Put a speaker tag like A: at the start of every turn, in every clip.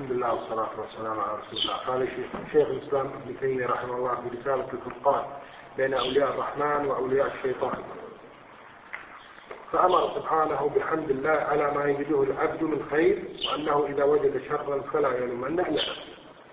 A: الحمد لله والصلاة والسلام على رسول الله. قال شيخ الإسلام ابن تيمية رحمه الله في رسالة الفرقان بين أولياء الرحمن وأولياء الشيطان، فأمر سبحانه بحمد الله على ما يجده العبد من خير، وأنه إذا وجد شرا فلا يلومن إلا نفسه.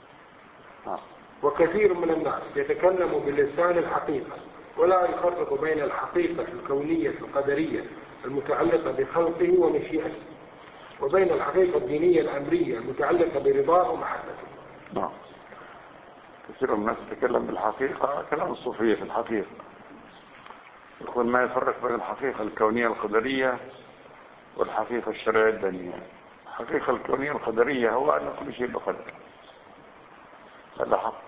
A: وكثير من الناس يتكلم باللسان الحقيقة ولا يفرق بين الحقيقة الكونية القدرية المتعلقة بخلقه ومشيئته وبين الحقيقة الدينية الأمرية المتعلقة برضاه ومحبته.
B: نعم، كثير من الناس يتكلم بالحقيقة كلام الصوفية في الحقيقة، يقول ما يفرق بين الحقيقة الكونية القدرية والحقيقة الشرعية الدينية. الحقيقة الكونية القدرية هو أن كل شيء بقدر، هذا حق،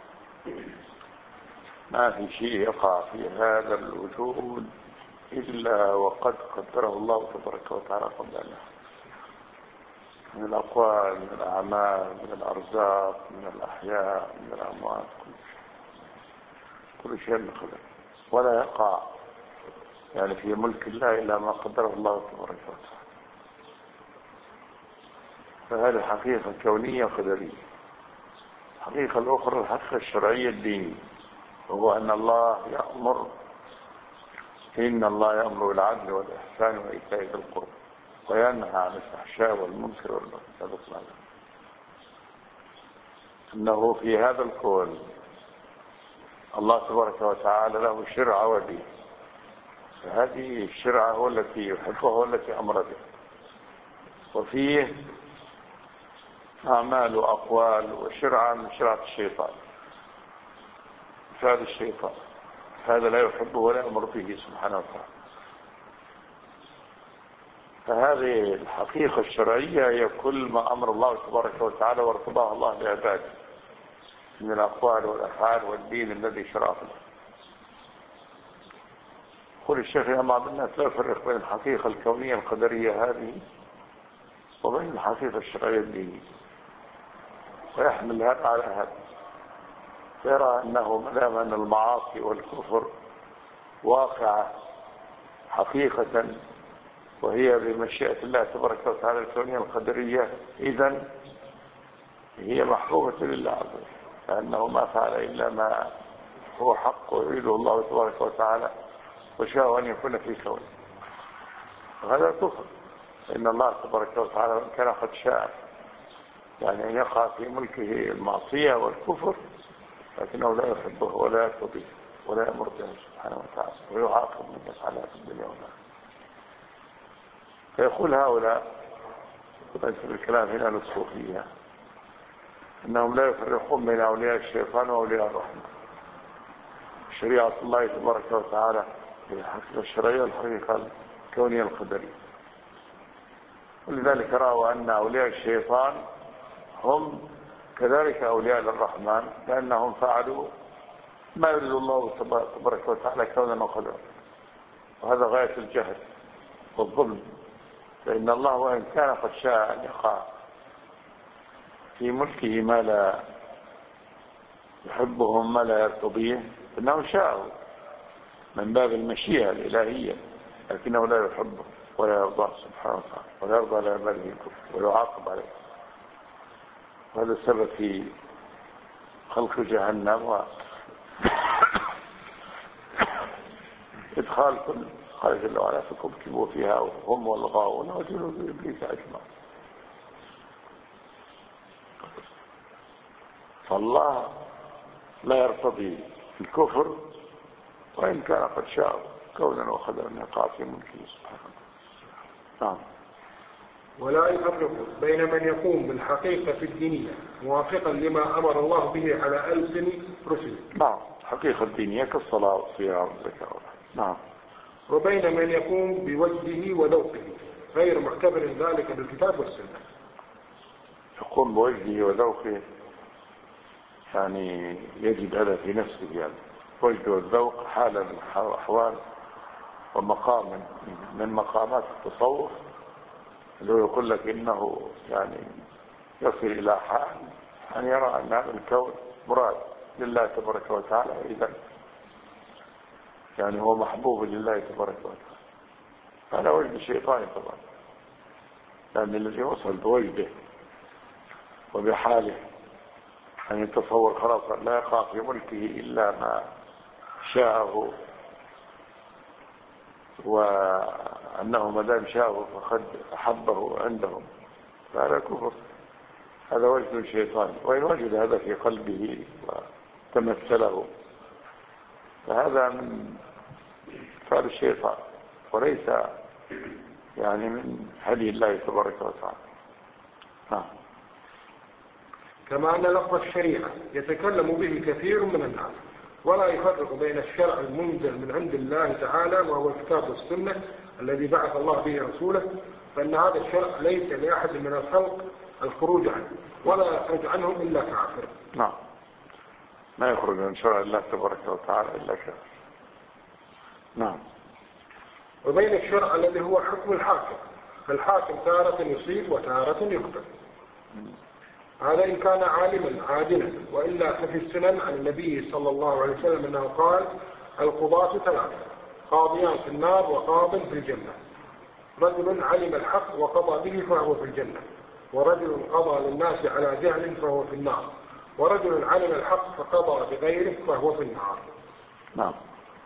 B: ما في شيء يقع في هذا الوجود إلا وقد قدره الله تبارك وتعالى قبله، من الأقوال، من الأعمال، من الأرزاق، من الأحياء، من الأموات، كل شيء بقدر، ولا يقع يعني في ملك الله إلا ما قدره الله تبارك وتعالى. فهذه حقيقة كونية قدرية. الحقيقة الأخرى الحقيقة الشرعية الدينية، وهو أن الله يأمر، إن الله يأمر بالعدل والإحسان وإيتاء ذي القربى وينهى عن الفحشاء والمنكر والبغي. إنه في هذا الكون الله تبارك وتعالى له شرع ودين، فهذه الشرعة هو التي يحبها والتي أمر بها، وفيه أعمال وأقوال وشرعة من شرعة الشيطان، فهذا الشيطان هذا لا يحبه ولا يأمر به سبحانه وتعالى. فهذه الحقيقة الشرعية هي كل ما أمر الله تبارك وتعالى وارتضاه الله لعباده من الأقوال والأفعال والدين الذي شرعه له. قل الشيخ يا بعض الناس لا يفرق بين الحقيقة الكونية القدرية هذه وبين الحقيقة الشرعية الدينية، ويحمل هذا على هذا، يرى أنه مدام أن المعاصي والكفر واقعة حقيقة وهي بمشيئة الله تبارك وتعالى الكونية القدرية، إذن هي محبوبة لله عز وجل، لأنه ما فعل إلا ما هو حق ويريده الله تبارك وتعالى وشاء أن يكون في كونه، وهذا كفر. إن الله تبارك وتعالى كان قد شاء يعني أن يقع في ملكه المعصية والكفر، لكنه لا يحبه ولا يرضى ولا يأمر به سبحانه وتعالى، ويعاقب من يفعلها في الدنيا والآخرة. فيقول هؤلاء وليس بالكلام هنا للصوفية إنهم لا يفرقون بين أولياء الشيطان وأولياء الرحمن. شريعة الله تبارك وتعالى هي الحقيقة الشرعية والحقيقة الكونية القدرية، ولذلك رأوا أن أولياء الشيطان هم كذلك أولياء للرحمن، لأنهم فعلوا ما يريد الله تبارك وتعالى كونا وقدرا، وهذا غاية الجهل والظلم. فإن الله وإن كان قد شاء أن يقع في ملكه ما لا يحبهم ما لا يرتضيه، إنه شاء من باب المشيئة الإلهية، لكنه لا يحبه ولا يرضى سبحانه وتعالى ولا يرضى على عباده ويعاقب عليه. وهذا السبب في خلق جهنم وإدخال كل قال جل وعلا فكبكبوا فيها وهم والغاوون وجنود إبليس أجمعين. فالله لا يرتضي الكفر وإن كان قد شاء كونا وقدرا يقع في ملكه سبحانه. نعم.
A: ولا يفرق بين من يقوم بالحقيقة الدينية موافقا لما أمر الله به على ألسن رسله.
B: نعم، الحقيقة الدينية كالصلاة والصيام والزكاة. نعم.
A: وبين من يقوم بوجهه وذوقه غير معتبر ذلك بالكتاب والسنة.
B: يقوم بوجهه وذوقه يعني يجد هذا في نفسه، يعني وجه والذوق حالة من أحوال ومقام من مقامات التصوف، اللي يقول لك إنه يعني يصل إلى حال أن يرى أن هذا الكون مراد لله تبارك وتعالى، إذا يعني هو محبوب لله تبارك وتعالى. هذا وجه الشيطان طبعا، لأن الذي وصل بوجده وبحاله، أن يتصور خلاص لا يقع في ملكه إلا ما شاءه، وأنه ما دام شاءه فقد أحبه عندهم، فهذا كفر، هذا وجد شيطاني. وإن وجد هذا في قلبه وتمثله فهذا من فعل الشيطان، وليس يعني من هدي الله تبارك وتعالى.
A: كما أن لفظ الشريعة يتكلم به كثير من الناس ولا يفرق بين الشرع المنزل من عند الله تعالى وهو الكتاب والسنة الذي بعث الله به رسوله، فإن هذا الشرع ليس لأحد من الخلق الخروج عنه ولا يخرج عنه إلا كافر.
B: نعم، ما يخرج من شرع الله تبارك وتعالى إلا كافر. نعم.
A: وبين الشرع الذي هو حكم الحاكم، فالحاكم تارة يصيب وتارة يخطئ، هذا إن كان عالما عادلا، وإلا ففي السنن عن النبي صلى الله عليه وسلم أنه قال: القضاة ثلاثة، قاضيان في النار وقاض في الجنة، رجل علم الحق وقضى به فهو في الجنة، ورجل قضى للناس على جهل فهو في النار، ورجل علم الحق فقضى بغيره فهو في النار.
B: نعم.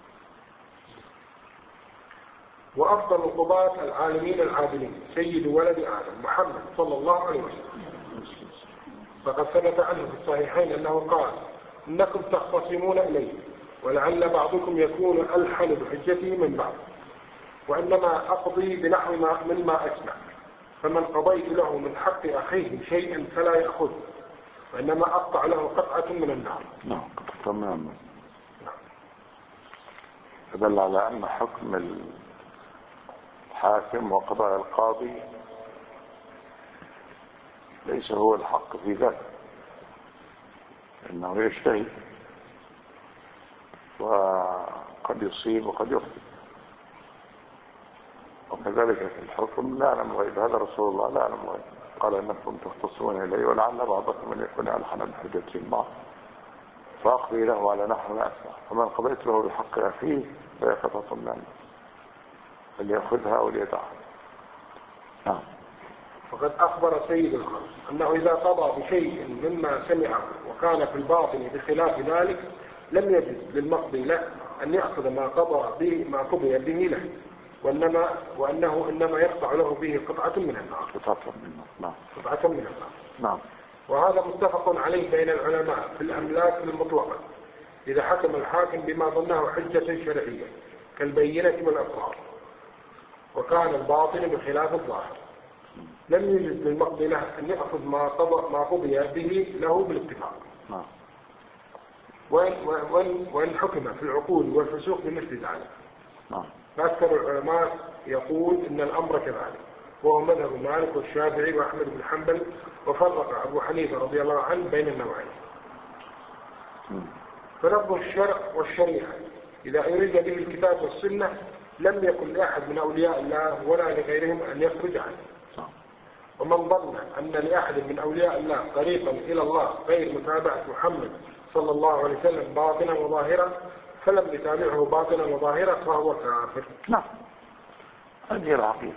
A: وأفضل القضاة العالمين العادلين سيد ولد آدم محمد صلى الله عليه وسلم، فقد ثبت عنه في الصحيحين أنه قال: إنكم تختصمون إليه ولعل بعضكم يكون ألحن بحجته من بعض، وإنما أقضي بنحو مما أسمع، فمن قضيت له من حق أخيه شيئا فلا يأخذ، وإنما أقطع له قطعة من النار.
B: نعم، قطعة من النار. فدل على أن حكم الحاكم وقضاء القاضي ليس هو الحق في ذلك، إنه يجتهد وقد يصيب وقد يخطئ. وكذلك في الحكم لا نعلم غيب، هذا رسول الله لا نعلم غيب، قال: انكم تختصون الي ولعل بعضكم ان يكون الحن بحجة الله فاقضي له على نحو ما اسمع، فمن قضيت له بحق اخيه فيقطع منه فليأخذها وليدعها. نعم.
A: وقد أخبر سيد الخلق أنه إذا قضى بشيء مما سمعه وكان في الباطن بخلاف ذلك لم يجد للمقضي له أن يأخذ ما قضي به له، وأنه إنما يقطع له به قطعة من النار. قطعة من النار.
B: نعم.
A: وهذا متفق عليه بين العلماء في الأملاك المطلقة، إذا حكم الحاكم بما ظنه حجة شرعية كالبينة والأقرار وكان الباطن بخلاف الظاهر، لم يجد للمقضي له أن يأخذ ما قضي به له بالاتفاق. وإن حكم في العقول والفسوق بمثل ذلك. فأكثر العلماء يقول إن الأمر كذلك، وهو مذهب مالك والشافعي وأحمد بن حنبل، وفرق أبو حنيفة رضي الله عنه بين النوعين. فلفظ الشرع والشريعة إذا أريد به الكتاب والسنة لم يكن لأحد من أولياء الله ولا لغيرهم أن يخرج عنه. ومن ظن أن لأحد من أولياء الله طريقا إلى الله غير متابعة محمد صلى الله عليه وسلم باطنا وظاهرا فلم يتابعه باطنا وظاهرا فهو كافر.
B: نعم، هذه العقيدة،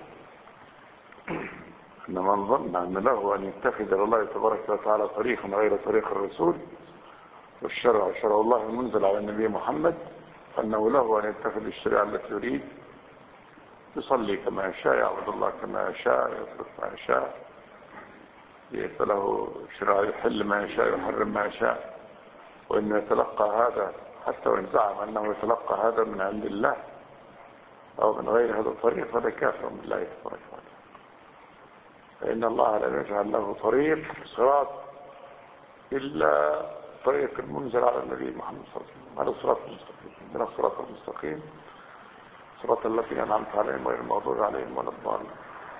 B: أن من ظن أن له أن يتخذ لله تبارك وتعالى طريقا غير طريق الرسول والشرع شرع الله المنزل على النبي محمد، أنه له أن يتخذ الشريعة التي يريد، يصلي كما يشاء، يعبد الله كما يشاء، يصرف ما يشاء، له شرع يحل ما يشاء يحرم ما يشاء، وإنه يتلقى هذا حتى وإن زعم أنه يتلقى هذا من عند الله أو من غير هذا الطريق هذا كافر بالله تبارك وتعالى، فإن الله لم يجعل له طريق صراط إلا طريق المنزل على النبي محمد صلى الله عليه وسلم، هذا الصراط المستقيم، من الصراط المستقيم صراط الذين أنعمت عليهم غير المغضوب عليهم ولا الضالين.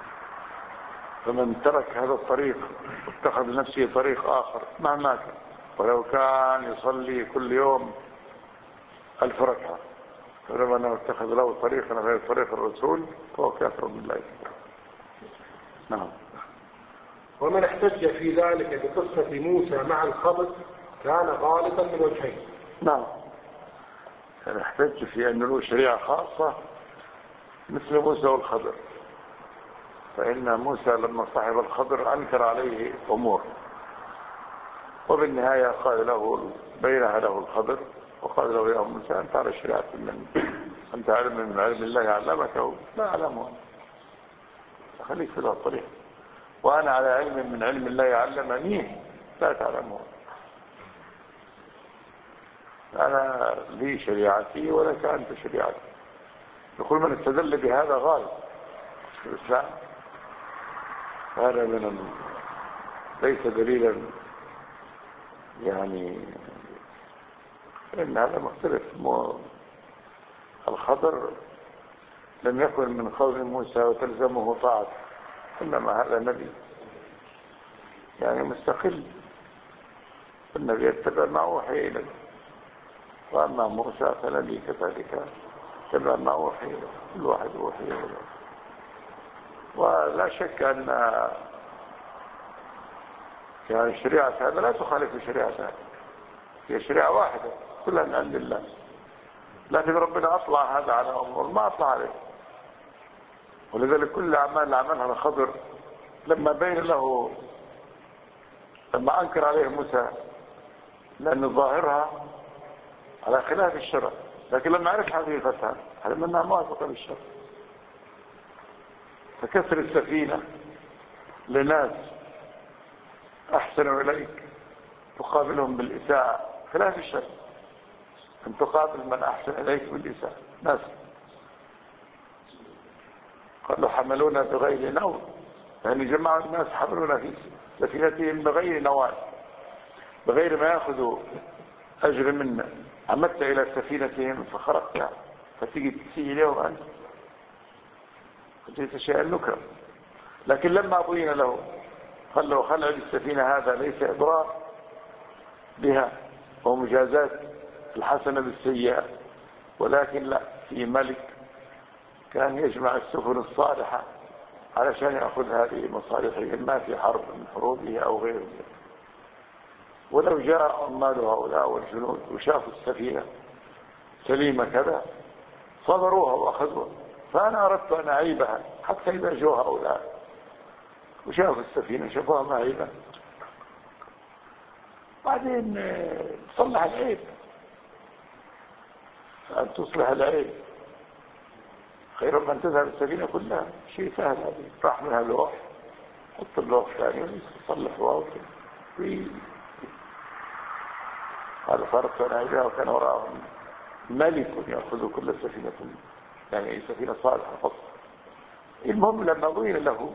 B: فمن ترك هذا الطريق واتخذ لنفسه طريق آخر مهما كان، ولو كان يصلي كل يوم 1000 ركعة، فلما أنه اتخذ له طريقا غير طريق الرسول فهو كافر بالله. نعم.
A: ومن احتج في ذلك بقصة موسى مع الخضر كان غالطا من وجهين.
B: نعم، كان احتج في أن له شريعة خاصة مثل موسى والخضر، فإن موسى لما صاحب الخضر أنكر عليه أمور وبالنهاية قال له بينها له الخضر وقال له يا موسى أنت على شريعة من أنت علم من علم الله علمك لا أعلمه خليك في ذا الطريق وأنا على علم من علم الله علمني لا تعلمه أنا لي شريعتي ولك أنت شريعتي. يقول من استدل بهذا غالب في الإسلام هذا ليس دليلا يعني إن هذا مختلف. الخضر لم يكن من قول موسى وتلزمه طاعته إنما هذا نبي يعني مستقل النبي يتبع ما أوحي إليه وأما موسى فنبي كذلك يتبع ما أوحي إليه كل واحد أوحي إليه. ولا شك أن يعني شريعة هذا لا تخالف شريعة هذا هي شريعة واحدة كلها من عند الله لكن ربنا أطلع هذا على أمور ما أطلع عليه. ولذلك كل الأعمال اللي عملها الخضر لما بين له لما أنكر عليه موسى لأن ظاهرها على خلاف الشرع لكن لما عرف حقيقتها علم أنها موافقة للشرع فكسر السفينة لناس أحسنوا إليك تقابلهم بالإساءة خلاف الشرع أن تقابل من أحسن إليك بالإساءة ناس قالوا حملونا بغير نوع يعني جماعة الناس حملونا في سفينتهم بغير نوع بغير ما يأخذوا أجر منا عمدت إلى سفينتهم فخرقتها فتيجي تسيء اليوم أنت قلت شيئا نكرا. لكن لما بين له قال له خلع السفينة هذا ليس إضرار بها ومجازات الحسنة بالسيئة ولكن لا في ملك كان يجمع السفن الصالحة علشان يأخذ هذه مصالحه إما في حرب من حروبه أو غيره. ولو جاء عمال هؤلاء والجنود وشافوا السفينة سليمة كذا صبروها وأخذوها فأنا أردت أن أعيبها حتى إذا جو هؤلاء وشافوا السفينة شافوها معيبة بعدين تصلح العيب أن تصلح العيب خير من تذهب السفينة كلها شيء سهل هذا راح منها لوح حط اللوح ثاني تصلح واوكي هذا فرق أنا إذا وكان وراءهم ملك يأخذ كل سفينة يعني سفينة صالحة فصل. المهم لما بين له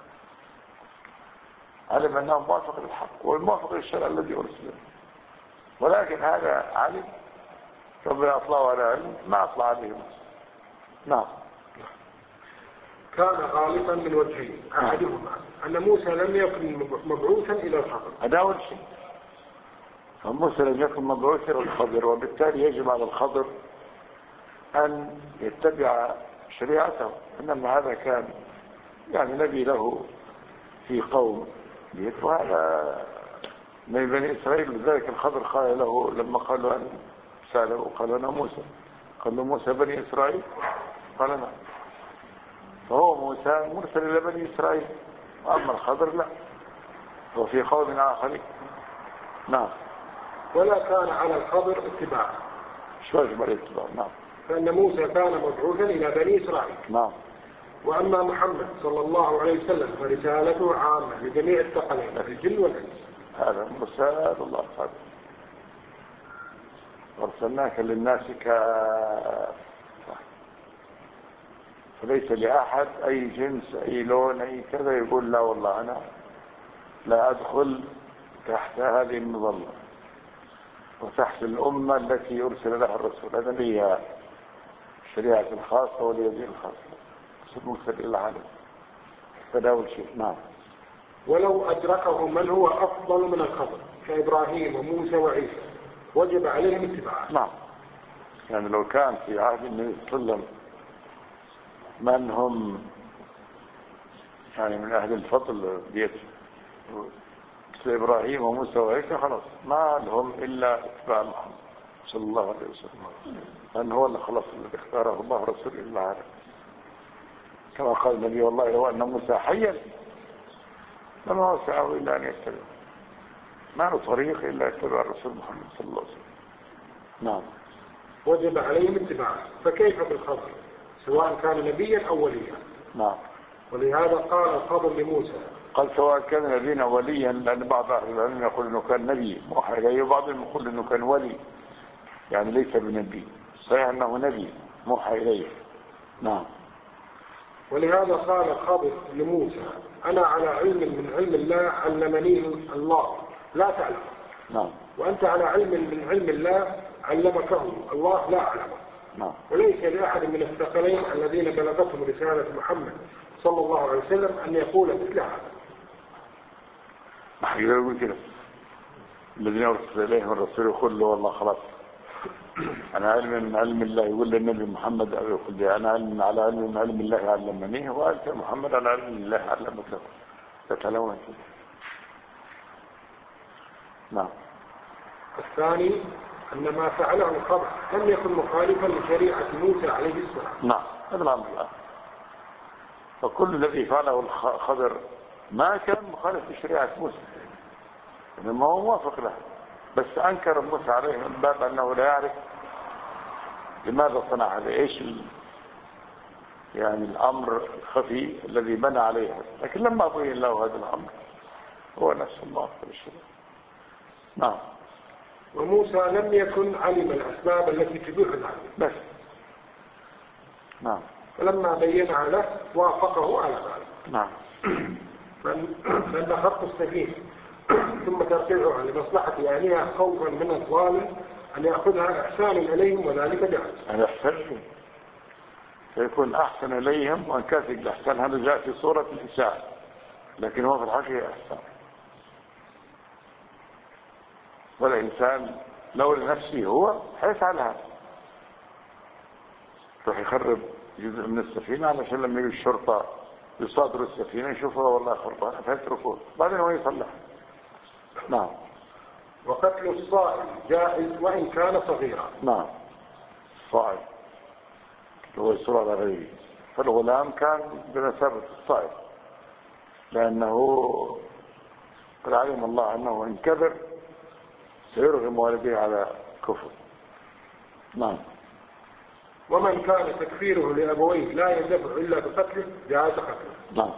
B: علم أنه موافق للحق والموافق للشرع الذي أرسله ولكن هذا علم ربنا أطلعه على علم ما أطلع عليهم. نعم.
A: كان غالطا من وجهين أحدهما أن موسى لم يكن مبعوثا إلى الخضر
B: هذا أول شيء فموسى لم يكن مبعوثا إلى الخضر وبالتالي يجب على الخضر أن يتبع شريعته إنما هذا كان يعني نبي له في قوم وهذا من بني إسرائيل. لذلك الخضر قال له لما قالوا أن سأله قال أنا موسى قال له موسى بني إسرائيل قال نعم فهو موسى مرسل إلى بني إسرائيل وأما الخضر لا هو في قوم آخرين. نعم.
A: ولا كان على الخضر اتباع
B: شو أجمع الاتباع. نعم.
A: فإن موسى كان مبعوثا إلى بني إسرائيل.
B: نعم.
A: وأما محمد صلى الله عليه وسلم فرسالته عامة لجميع الثقلين في الجن والإنس.
B: هذا مرسال الله تعالى أرسلناك للناس كافة فليس لأحد أي جنس أي لون أي كذا يقول لا والله أنا لا أدخل تحت هذه المظلة وتحت الأمة التي أرسل لها الرسول. هذا هي الشريعة الخاصة واليدين الخاصة مرسل إلى العالم فداول شيء. نعم.
A: ولو أدركه من هو أفضل من الخضر كإبراهيم وموسى وعيسى وجب عليهم اتباعه.
B: نعم. يعني لو كان في عهد النبي صلى الله عليه وسلم من هم يعني من أهل الفضل بيت مثل إبراهيم وموسى وعيسى خلاص ما لهم إلا اتباع محمد صلى الله عليه وسلم لأن هو اللي خلص اللي اختاره الله رسول الله عليه كما قال النبي والله لو أن موسى حيا لما وسعه إلا أن يتبع ما له طريق إلا اتباع الرسول محمد صلى الله عليه وسلم. نعم.
A: وجب عليهم اتباعه، فكيف بالخضر سواء كان نبيا أو وليا؟
B: نعم.
A: ولهذا قال الخضر لموسى،
B: قال سواء كان نبيا وليا، لأن بعض أهل العلم يقول إنه كان نبي موحى إليه، وبعضهم يقول إنه كان ولي يعني ليس بنبي، صحيح أنه نبي موحى إليه. نعم.
A: ولهذا قال الخضر لموسى أنا على علم من علم الله علمني الله لا تعلم.
B: نعم.
A: وأنت على علم من علم الله علمكه الله لا أعلمه.
B: نعم.
A: وليس لأحد من الثقلين الذين بلغتهم رسالة محمد صلى الله عليه وسلم أن يقول مثل هذا.
B: ما يقول كده الذين أرسل إليهم الرسول يقول له والله خلاص أنا علم من علم الله، يقول للنبي محمد أو يقول لي أنا على علم من علم الله علمنيه، وأنت محمد على علم الله علمك له. تتلون كده. نعم.
A: الثاني أن ما فعله الخضر لم يكن مخالفا لشريعة موسى عليه السلام.
B: نعم. هذا الأمر الآن، فكل الذي فعله الخضر ما كان مخالف لشريعة موسى، إنما هو موافق له، بس أنكر موسى عليه من باب أنه لا يعرف لماذا صنع هذا، إيش يعني الأمر الخفي الذي بنى عليه، لكن لما بين له هذا الأمر هو نفس الله في الشيء. نعم.
A: وموسى لم يكن علم الأسباب التي تبيح ذلك
B: بس. نعم.
A: فلما بينها له وافقه على ذلك.
B: نعم.
A: فإن خط السفينة ثم ترفعها لمصلحة أهلها خوفا من الظالم أن يأخذها إحسان إليهم وذلك جائز.
B: أن يحسن فيكون أحسن إليهم، وأن كانت الإحسان هذا جاء في صورة الإساءة، لكن هو في الحقيقة إحسان. والإنسان لو لنفسه هو حيفعل هذا، راح يخرب جزء من السفينة علشان لما يجي الشرطة يصادروا السفينة يشوفها والله خربانة فيتركوه، بعدين هو يصلح. نعم.
A: وقتل الصائم جائز وإن كان صغيرا.
B: نعم. صائم هو يصور على غيره، فالغلام كان بمثابة الصائم، لأنه قد علم الله أنه إن كبر سيرغم والديه على كفر. نعم.
A: ومن كان تكفيره لأبويه لا يندفع إلا بقتله جاز قتله.
B: نعم.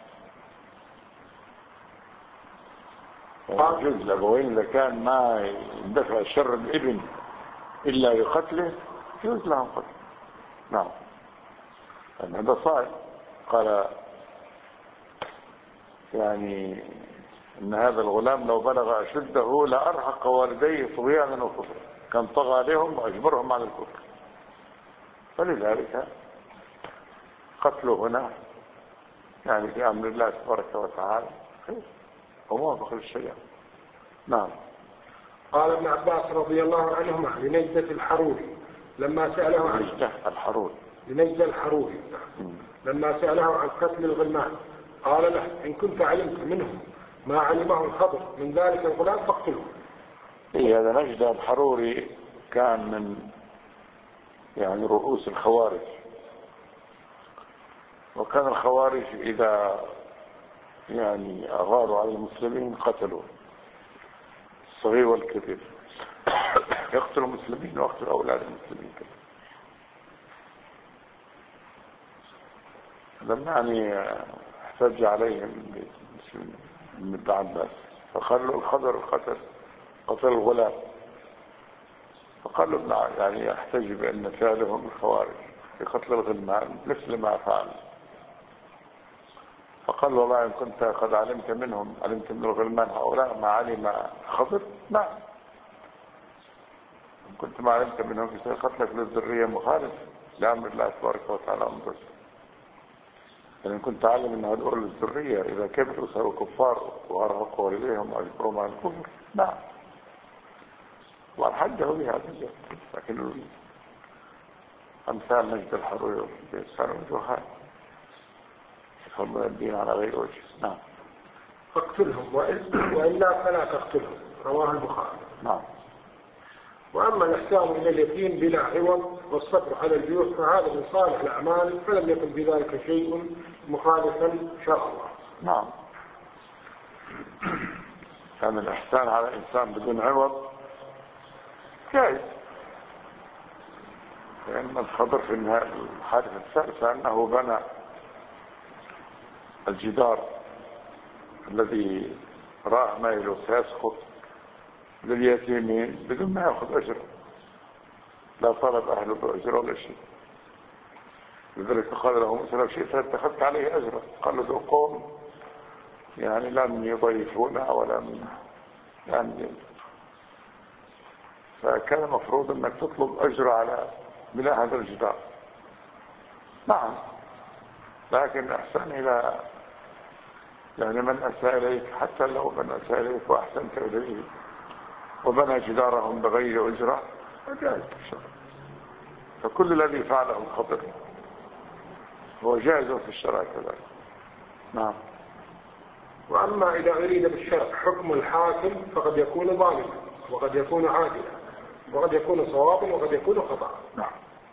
B: يجوز الأبوين إذا كان ما يندفع شر الابن إلا بقتله يجوز لهم قتله. نعم. لأن هذا صائم، قال يعني إن هذا الغلام لو بلغ أشده لأرهق والديه طغيانا وكفرا، كان طغى عليهم وأجبرهم على الكفر، فلذلك قتله هنا يعني في أمر الله تبارك وتعالى وموافق للشريعة. نعم.
A: قال ابن عباس رضي الله عنهما لنجدة الحروري لما سأله عن
B: نجدة الحروري
A: لما سأله عن قتل الغلمان قال له إن كنت علمت منهم ما علمه الخضر من ذلك الغلام فاقتله.
B: هذا نجدة الحروري كان من يعني رؤوس الخوارج، وكان الخوارج إذا يعني أغاروا على المسلمين قتلوا الصغير والكبير، يقتلوا المسلمين ويقتلوا أولاد المسلمين كده. لما يعني احتج عليهم من ابن عباس فقال له الخضر قتل الغلام، فقال له يعني يحتج بأن فعلهم الخوارج في قتل الغلمان مثل ما فعل. فقال والله إن كنت قد علمت من الغلمان هؤلاء ما علم خضر، نعم إن كنت ما علمت منهم في قتلك للذرية مخالف لأمر الله تبارك وتعالى أمر. إن كنت أعلم أن هؤلاء الذرية إذا كبروا صاروا كفار وأرهقوا إليهم وأجبرهم على الكفر، نعم وحجه بهذا الجهد. لكن أمثال نجد الحروري بإنسان وجوهات يفهمون الدين على غير وجه. نعم.
A: فاقتلهم وإلا فلا تقتلهم، رواه البخاري.
B: نعم.
A: وأما الإحسان إلى اليتيم بلا عوض والصبر على الجيوع فهذا من صالح الأعمال، فلم يكن بذلك شيء مخالفا شرع الله.
B: نعم. كان الإحسان على إنسان بدون عوض جائز. لأن الخضر في الحادثة الثالثة أنه بنى الجدار الذي رأى ميله سيسقط لليتيمين بدون ما يأخذ أجر، لا طلب أهله بأجر ولا شيء. لذلك قال له موسى لو شئت اتخذت عليه أجرا. قال له قوم يعني لم يضيفونا ولم يعني، فكان مفروض أنك تطلب أجر على بناء هذا الجدار. نعم، لكن أحسن إلى يعني من أساء إليك، حتى لو من أساء إليك وأحسنت إليه وبنى جدارهم بغير أجرة فجائز. فكل الذي فعله الخضر هو جائز في الشرع كذلك. نعم.
A: وأما إذا أريد بالشرع حكم الحاكم فقد يكون ظالما وقد يكون عادلا وقد يكون صوابا وقد يكون خطأ.
B: نعم.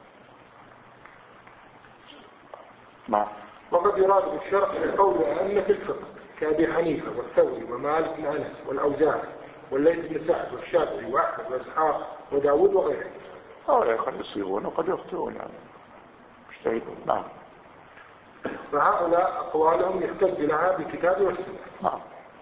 B: نعم.
A: وقد يراد بالشرع قول أئمة الفقه كأبي حنيفة والثوري ومالك بن أنس والأوزاعي والليث بن سعد والشافعي وأحمد وإسحاق وداود وغيره.
B: قد يصيبون وقد يخطئون يعني مجتهدون. نعم.
A: فهؤلاء أقوالهم يحتج لها بالكتاب والسنة.
B: نعم.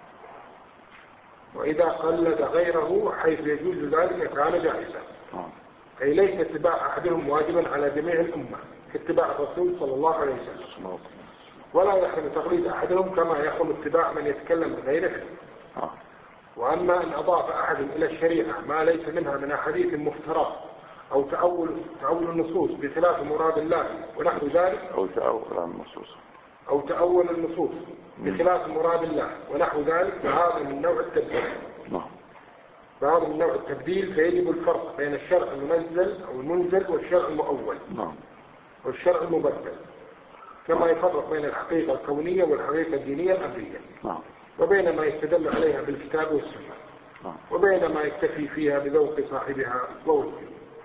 A: وإذا قلد غيره حيث يجوز ذلك كان جائزا.
B: نعم.
A: أي ليس اتباع أحدهم واجبا على جميع الأمة كاتباع الرسول صلى الله عليه وسلم، ولا يحرم تقليد أحدهم كما يحرم اتباع من يتكلم بغيره. وأما أن أضاف أحد إلى الشريعة ما ليس منها من أحاديث مفترى أو تأول النصوص بخلاف مراد الله ونحو ذلك، أو تأول النصوص بخلاف مراد الله ونحو ذلك، فهذا من نوع التبديل. فهذا من نوع التبديل، فيجب الفرق بين الشرع المنزل أو المنزل والشرع المؤول والشرع المبدل، كما يفرق بين الحقيقة الكونية والحقيقة الدينية الأمرية، وبين ما يستدل عليها بالكتاب والسنة، وبين ما يكتفي فيها بذوق صاحبها ووجهه.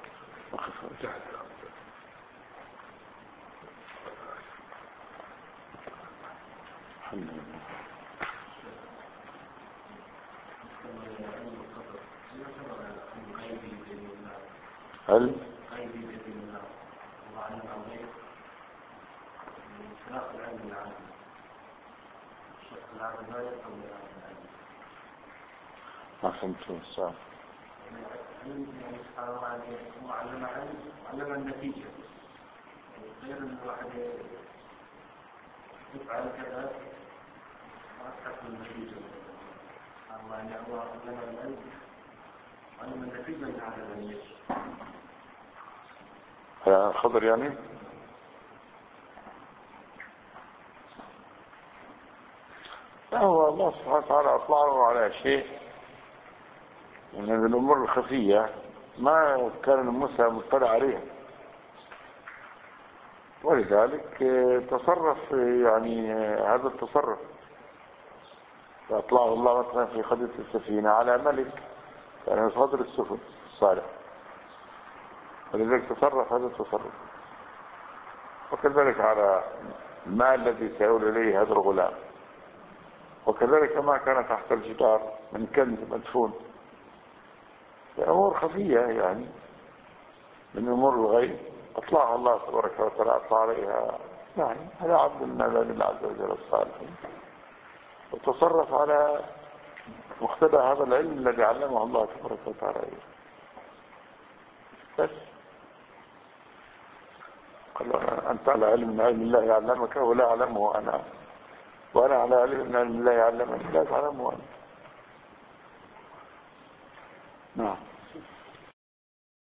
B: هل ما فهمت السؤال.
C: علم النتيجة غير الواحد يفعل كذا ما تحصل النتيجة. الله يعني هو علم العلم علم النتيجة من هذا العلم.
B: خضر يعني هو الله سبحانه وتعالى أطلعه على شيء من الأمور الخفية ما كان موسى مطلع عليها، ولذلك تصرف يعني هذا التصرف. فأطلعه الله مثلا في خدة السفينة على ملك يعني صدر السفن الصالح، ولذلك تصرف هذا التصرف. وكذلك على المال الذي سيؤول إليه هذا الغلام، وكذلك ما كان تحت الجدار من كنز مدفون. أمور خفية يعني من أمور الغيب أطلعها الله تبارك وتعالى، أطلع عليها يعني هذا عبد من عباد الله عز وجل الصالحين، وتصرف على مقتضى هذا العلم الذي علمه الله تبارك وتعالى. بس قال أنت على علم من علم الله يعلمك ولا أعلمه أنا، وأنا على علم من علم الله يعلمني لا تعلمه أنا. نعم.